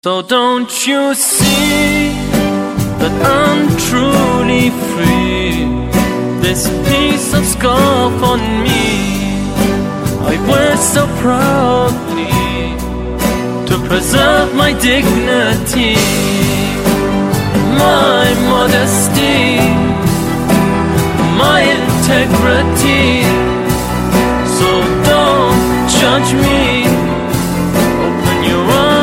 So don't you see that I'm truly free? This piece of scarf on me I wear so proudly to preserve my dignity, my modesty, my integrity.